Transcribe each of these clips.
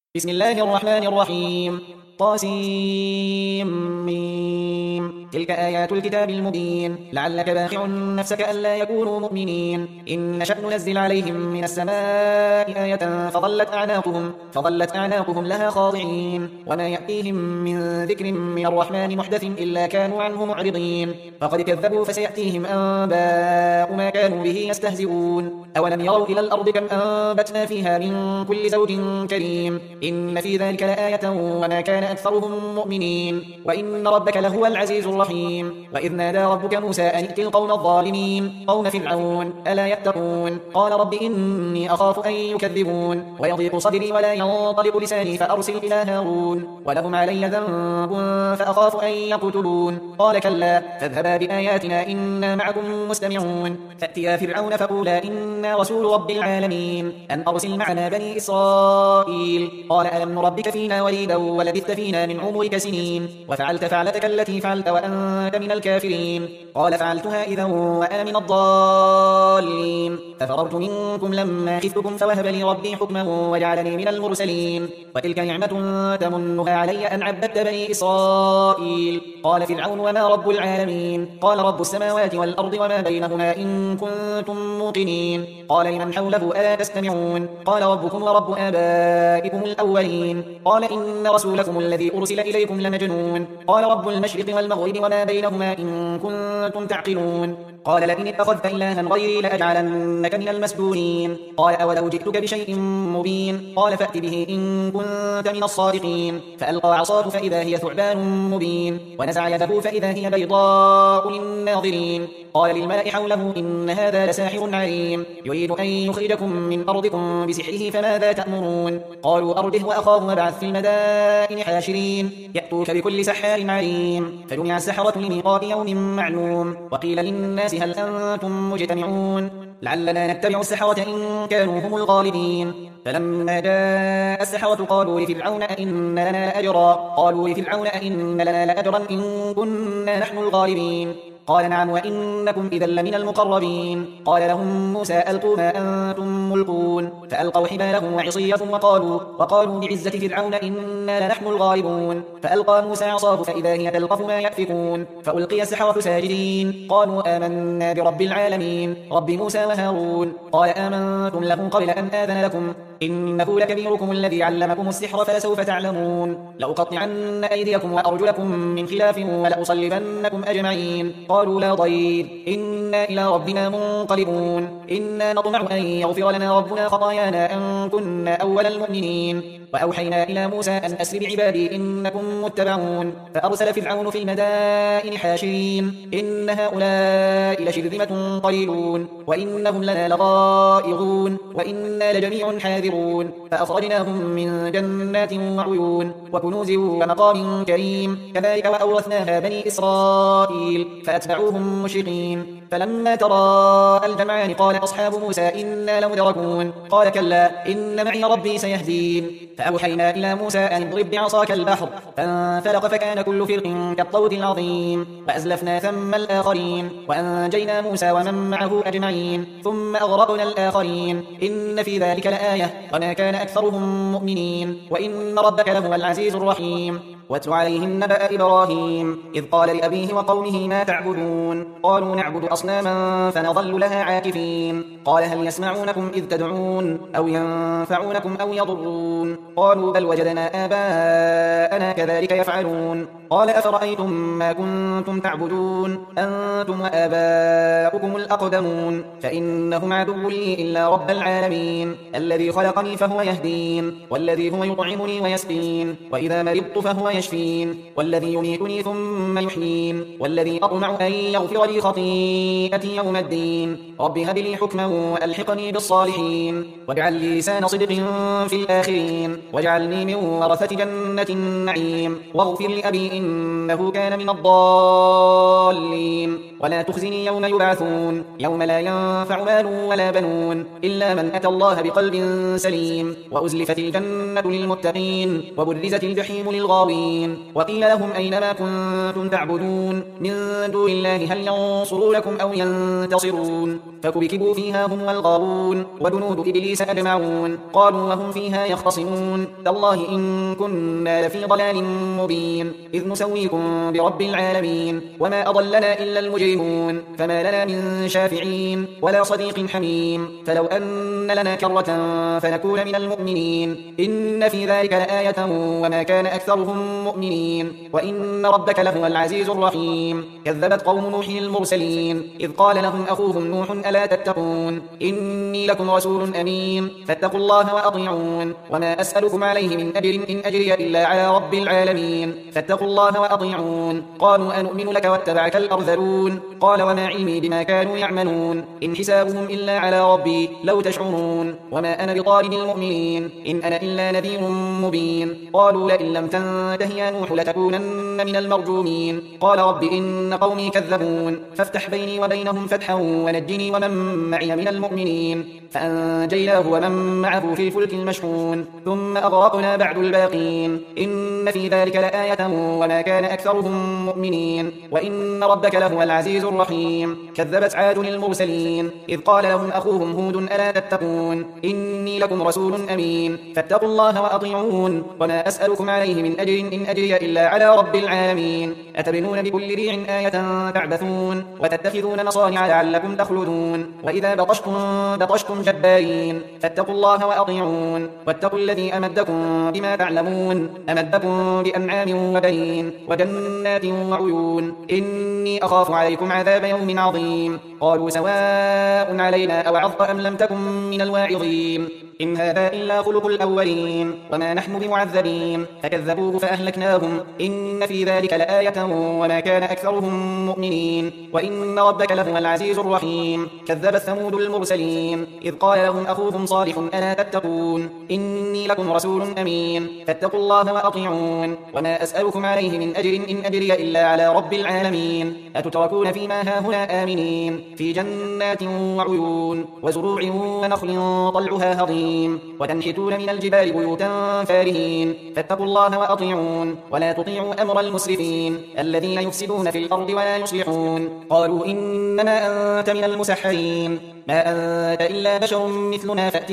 بسم الله الرحمن الرحيم طاسيم تلك آيات الكتاب المبين لعلك باخع نفسك ألا يكونوا مؤمنين إن نشأ ننزل عليهم من السماء آية فظلت أعناقهم لها خاضعين وما يأتيهم من ذكر من الرحمن محدث إلا كانوا عنه معرضين فقد كذبوا فسيأتيهم أنباء ما كانوا به يستهزئون أولم يروا إلى الأرض كم أنبتنا فيها من كل زوج كريم إن في ذلك لآية وما كان أكثرهم مؤمنين وإن ربك لهو العزيز الرحيم وإذ نادى ربك موسى أن ائت القوم الظالمين قوم فرعون ألا يتقون قال رب إني أخاف أن يكذبون ويضيق صدري ولا ينطلق لساني فأرسل إلى هارون ولهم علي ذنب فأخاف أن يقتلون قال كلا فاذهبا بآياتنا إنا معكم مستمعون فأتيا فرعون فقولا إنا رسول رب العالمين أن أرسل معنا بني إسرائيل قال ألم نربك فينا وليدا ولبثت فينا من عمرك سنين وفعلت فعلتك التي فعلت وأنت من الكافرين قال فعلتها إذا وأنا من الضالين ففررت منكم لما خفتكم فوهب لي ربي حكما وجعلني من المرسلين وتلك نعمة تمنها علي أن عبدت بني إسرائيل قال فرعون وما رب العالمين قال رب السماوات والأرض وما بينهما إن كنتم موقنين قال لمن حوله ألا تستمعون قال ربكم ورب آبائكم الأولين قال إن رسولكم الذي أرسل إليكم لمجنون قال رب المشرق والمغرب وما بينهما إن كنتم تعقلون قال لئن اتخذت إلها غيري لأجعلنك من المسجونين قال أولو جئتك بشيء مبين قال فأت به إن كنت من الصادقين فألقى عصاه فإذا هي ثعبان مبين ونزع يده فإذا هي بيضاء للناظرين قال للملأ حوله إن هذا لساحر عليم يريد أن يخرجكم من أرضكم بسحره فماذا تأمرون قالوا أرده وأخاه وابعث في المدائن حاشرين يأتوك بكل سحار عليم فجمع السحرة لميقات يوم معلوم وقيل للناس هل أنتم مجتمعون لعلنا نتبع السحرة إن كانوا هم الغالبين فلما جاء السحرة قالوا لفرعون أئن لنا لأجرا إن كنا نحن الغالبين قال نعم وإنكم إذا لمن المقربين قال لهم موسى ألقوا ما أنتم ملقون فألقوا حبالهم وعصيهم وقالوا بعزة فرعون إنا لنحن الغالبون فألقى موسى عصاه فإذا هي تلقف ما يأفكون فألقي السحرة ساجدين قالوا آمنا برب العالمين رب موسى وهارون قال آمنتم له قبل أن آذن لكم إنه لكبيركم الذي علمكم السحر فلسوف تعلمون لأقطعن أيديكم وأرجلكم من خلاف ولأصلبنكم أجمعين قالوا لا ضير إنا إلى ربنا منقلبون إنا نطمع أن يغفر لنا ربنا خطايانا أن كنا أول المؤمنين وأوحينا إلى موسى أن أسر بعبادي إنكم متبعون فأرسل فرعون في المدائن حاشرين إن هؤلاء لشرذمة قليلون وإنهم لنا لغائظون وإنا لجميع حاذرون فأخرجناهم من جنات وعيون وكنوز ومقام كريم كذلك وأورثناها بني إسرائيل فأتبعوهم مشرقين فلما تراءى الجمعان قال أصحاب موسى إنا لمدركون قال كلا إن معي ربي سيهدين فأوحينا إلى موسى أن اضرب بعصاك البحر فانفلق فكان كل فرق كالطود العظيم وأزلفنا ثم الآخرين وأنجينا موسى ومن معه أجمعين ثم أغرقنا الآخرين إن في ذلك لآية وما كان أكثرهم مؤمنين وإن ربك لهو العزيز الرحيم واتل عليهم نبأ إبراهيم إذ قال لأبيه وقومه ما تعبدون قالوا نعبد أصناما فنظل لها عاكفين قال هل يسمعونكم إذ تدعون أو ينفعونكم أو يضرون قالوا بل وجدنا آباءنا كذلك يفعلون قال أفرأيتم ما كنتم تعبدون أنتم وآباؤكم الأقدمون فإنهم عدو لي إلا رب العالمين الذي خلقني فهو يهدين والذي هو يطعمني ويسقين وإذا مرضت فهو يشفين والذي يميتني ثم يحيين والذي أطمع أن يغفر لي خطيئتي يوم الدين رب هب لي حكما وألحقني بالصالحين واجعل لي لسان صدق في الآخرين واجعلني من ورثة جنة النعيم واغفر لأبي إنه كان من الضالين ولا تخزني يوم يبعثون يوم لا ينفع مال ولا بنون إلا من أتى الله بقلب سليم وأزلفت الجنة للمتقين وبرزت الجحيم للغاوين الغابرين وقيل لهم أين ما كنتم تعبدون من دون الله هل ينصرونكم أو ينتصرون فكبكبوا فيها هم والغاوون وجنود إبليس أجمعون قالوا وهم فيها يختصمون تالله إن كنا لفي ضلال مبين إذ نسويكم برب العالمين وما أضلنا إلا المجرمون فما لنا من شافعين ولا صديق حميم فلو أن لنا كرة فنكون من المؤمنين إن في ذلك لآية وما كان أكثرهم مؤمنين وإن ربك لهو العزيز الرحيم كذبت قوم نوح المرسلين إذ قال لهم أخوهم نوح ألا تتقون إني لكم رسول أمين فاتقوا الله وأطيعون وما أسألكم عليه من أجر إن أجري إلا على رب العالمين فاتقوا الله وأطيعون قالوا أنؤمن لك واتبعك الأرذلون قال وما علمي بما كانوا يعملون إن حسابهم إلا على ربي لو تشعرون وما أنا بطارد المؤمنين إن أنا إلا نذير مبين قالوا لئن لم تنته يا نوح لتكونن من المرجومين قال رب إن قومي كذبون فافتح بيني وبينهم فتحا ونجني ومن معي من المؤمنين فأنجيناه ومن معه في الفلك المشحون ثم أغرقنا بعد الباقين إن في ذلك لآية وما كان أكثرهم مؤمنين وإن ربك لهو العزيز الرحيم كذبت عاد المرسلين إذ قال لهم أخوهم هود ألا تتقون إني لكم رسول أمين فاتقوا الله وأطيعون وما أسألكم عليه من أجر إن أجري إلا على رب العالمين أتبنون بكل ريع آية تعبثون وتتخذون مصانع لعلكم تخلدون وإذا بطشتم جبارين فاتقوا الله وأطيعون واتقوا الذي أمدكم بما تعلمون أمدكم بأنعام وبنين وجنات وعيون إني أخاف عليكم عذاب يوم عظيم قالوا سواء علينا أوعظت أم لم تكن من الواعظين إن هذا إلا خلق الأولين وما نحن بمعذبين فكذبوه فأهلكناهم إن في ذلك لآية وما كان أكثرهم مؤمنين وإن ربك لهو العزيز الرحيم كذبت ثمود المرسلين إذ قال لهم أخوهم صالح ألا تتقون إني لكم رسول أمين فاتقوا الله وأطيعون وما أسألكم عليه من أجر إن أجري إلا على رب العالمين أتتركون فيما هاهنا آمنين في جنات وعيون وزروع ونخل طلعها هضيم وتنحتون من الجبال بيوتا فارهين فاتقوا الله وأطيعون ولا تطيعوا أمر المسرفين الذين يفسدون في الأرض ولا يصلحون قالوا إنما أنت من المسحرين ما أنت إلا بشر مثلنا فأت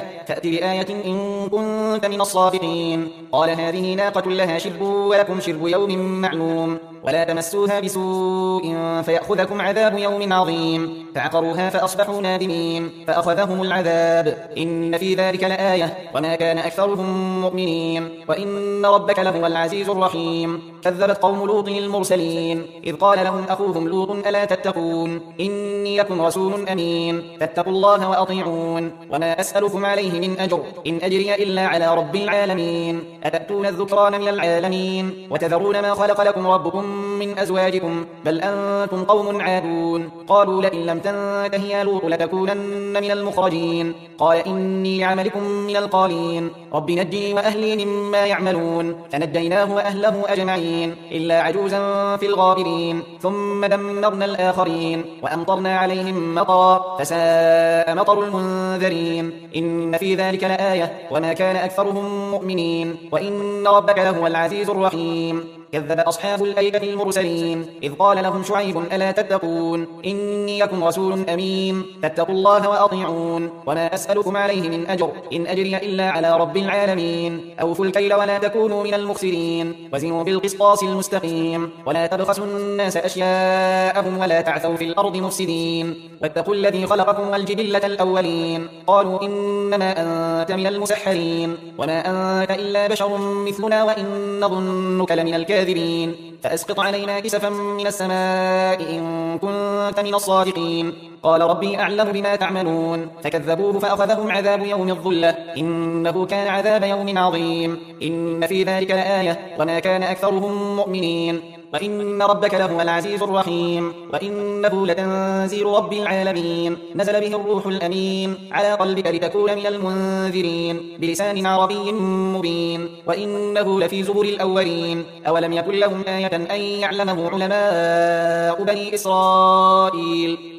بآية إن كنت من الصادقين قال هذه ناقة لها شرب ولكم شرب يوم معلوم ولا تمسوها بسوء فيأخذكم عذاب يوم عظيم فعقروها فأصبحوا نادمين فأخذهم العذاب إن في ذلك لآية وما كان أكثرهم مؤمنين وإن ربك لهو العزيز الرحيم كذبت قوم لوط المرسلين إذ قال لهم أخوهم لوط ألا تتقون إني لكم رسول أمين فاتقوا الله وأطيعون وما أسألكم عليه من أجر إن أجري إلا على رب العالمين أتأتون الذكران من العالمين وتذرون ما خلق لكم ربكم من أزواجكم بل أنتم قوم عادون قالوا لئن لم تنته يا لوط لتكونن من المخرجين قال إني لعملكم من القالين رب نجني وأهلي مما يعملون فنجيناه وأهله أجمعين إلا عجوزا في الغابرين ثم دمرنا الآخرين وأمطرنا عليهم مطرا فساء مطر المنذرين إن في ذلك لآية وما كان أكثرهم مؤمنين وإن ربك لهو العزيز الرحيم كذب أصحاب الأيكة المرسلين إذ قال لهم شعيب ألا تتقون إني لكم رسول أمين فاتقوا الله وأطيعون وما أسألكم عليه من أجر إن أجري إلا على رب العالمين أوفوا الكيل ولا تكونوا من المخسرين وزنوا بالقسطاس المستقيم ولا تبخسوا الناس أشياءهم ولا تعثوا في الأرض مفسدين واتقوا الذي خلقكم والجبلة الأولين قالوا إنما أنت من المسحرين وما أنت إلا بشر مثلنا وإن نظنك لمن الكاذبين فأسقط علينا كسفا من السماء إن كنت من الصادقين قال ربي أعلم بما تعملون فكذبوه فأخذهم عذاب يوم الظلة إنه كان عذاب يوم عظيم إن في ذلك لآية وما كان أكثرهم مؤمنين وإن ربك لهو العزيز الرحيم وإنه لتنزيل رب العالمين نزل به الروح الأمين على قلبك لتكون من المنذرين بلسان عربي مبين وإنه لفي زبر الأولين أولم يكن لهم آية أن يعلمه علماء بني إسرائيل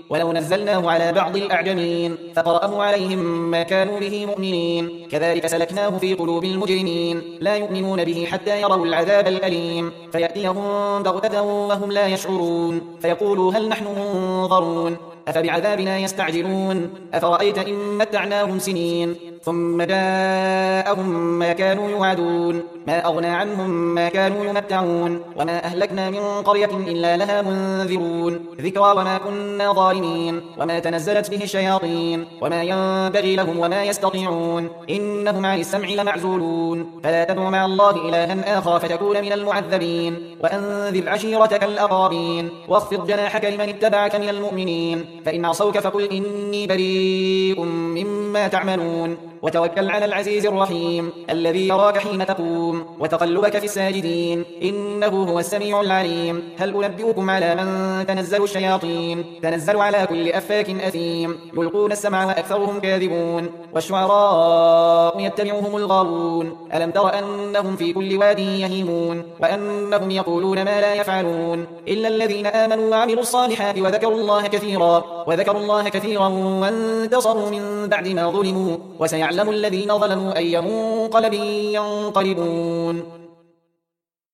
ولو نزلناه على بعض الأعجمين فقرأه عليهم ما كانوا به مؤمنين كذلك سلكناه في قلوب المجرمين لا يؤمنون به حتى يروا العذاب الأليم فيأتيهم بغتة وهم لا يشعرون فيقولوا هل نحن منظرون أفبعذابنا يستعجلون أفرأيت إن متعناهم سنين ثم جاءهم ما كانوا يوعدون ما أغنى عنهم ما كانوا يمتعون وما أهلكنا من قرية إلا لها منذرون ذكرى وما كنا ظالمين وما تنزلت به الشياطين وما ينبغي لهم وما يستطيعون إنهم عن السمع لمعزولون فلا تدع مع الله إلها آخر فتكون من المعذبين وأنذر عشيرتك الأقربين واخفض جناحك لمن اتبعك من المؤمنين فإن عصوك فقل إني بريء مما تعملون وتوكل على العزيز الرحيم الذي يراك حين تقوم وتقلبك في الساجدين إنه هو السميع العليم هل أنبئكم على من تنزل الشياطين تنزل على كل أفاك أثيم يلقون السمع وأكثرهم كاذبون والشعراء يتبعهم الغاوون ألم تر أنهم في كل واد يهيمون وأنهم يقولون ما لا يفعلون إلا الذين آمنوا وعملوا الصالحات وذكروا الله كثيرا وانتصروا من بعد ما ظلموا وسيعلم الذين ظلموا أي منقلب ينقلبون